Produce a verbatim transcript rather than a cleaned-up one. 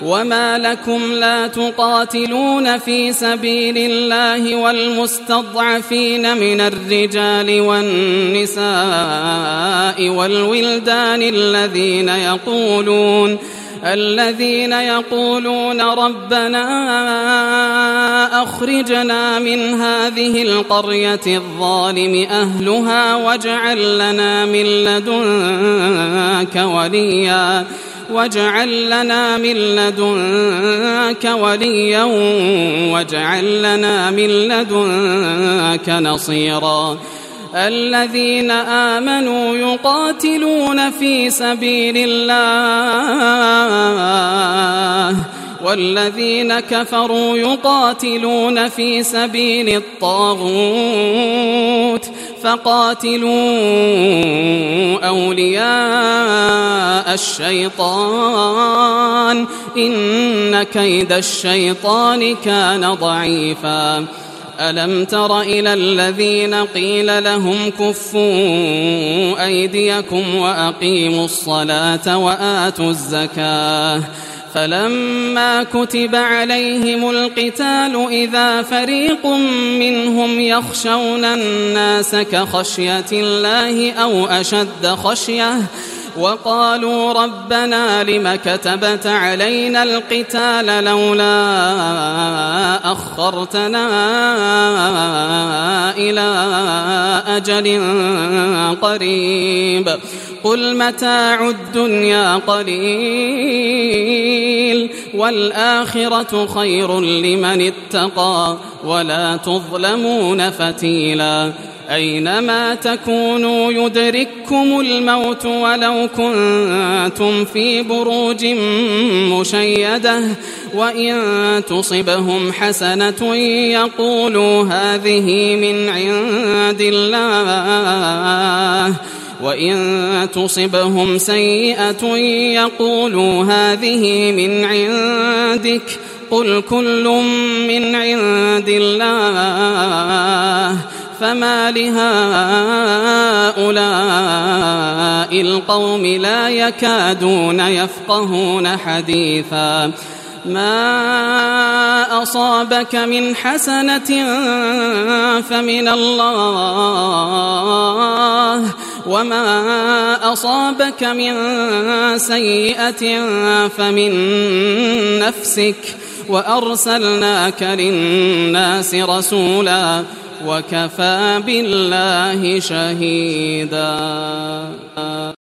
وما لكم لا تقاتلون في سبيل الله والمستضعفين من الرجال والنساء والولدان الذين يقولون الذين يقولون ربنا أخرجنا من هذه القرية الظالم أهلها واجعل لنا من لدنك وليا واجعل لنا من لدنك وليا واجعل لنا من لدنك نصيرا الذين آمنوا يقاتلون في سبيل الله والذين كفروا يقاتلون في سبيل الطاغوت فقاتلوا أولياء الشيطان إن كيد الشيطان كان ضعيفا ألم تر إلى الذين قيل لهم كفوا أيديكم وأقيموا الصلاة وآتوا الزكاة فلما كتب عليهم القتال إذا فريق منهم يخشون الناس كخشية الله أو أشد خشية وقالوا ربنا لم كتبت علينا القتال لولا أخرتنا إلى أجل قريب قل متاع الدنيا قليل والآخرة خير لمن اتقى ولا تظلمون فتيلا أينما تكونوا يدرككم الموت ولو كنتم في بروج مشيدة وإن تصبهم حسنة يقولوا هذه من عند الله وإن تصبهم سيئة يقولوا هذه من عندك قل كل من عند الله فما لهؤلاء القوم لا يكادون يفقهون حديثا ما أصابك من حسنة فمن الله وما أصابك من سيئة فمن نفسك وأرسلناك للناس رسولا وكفى بالله شهيدا.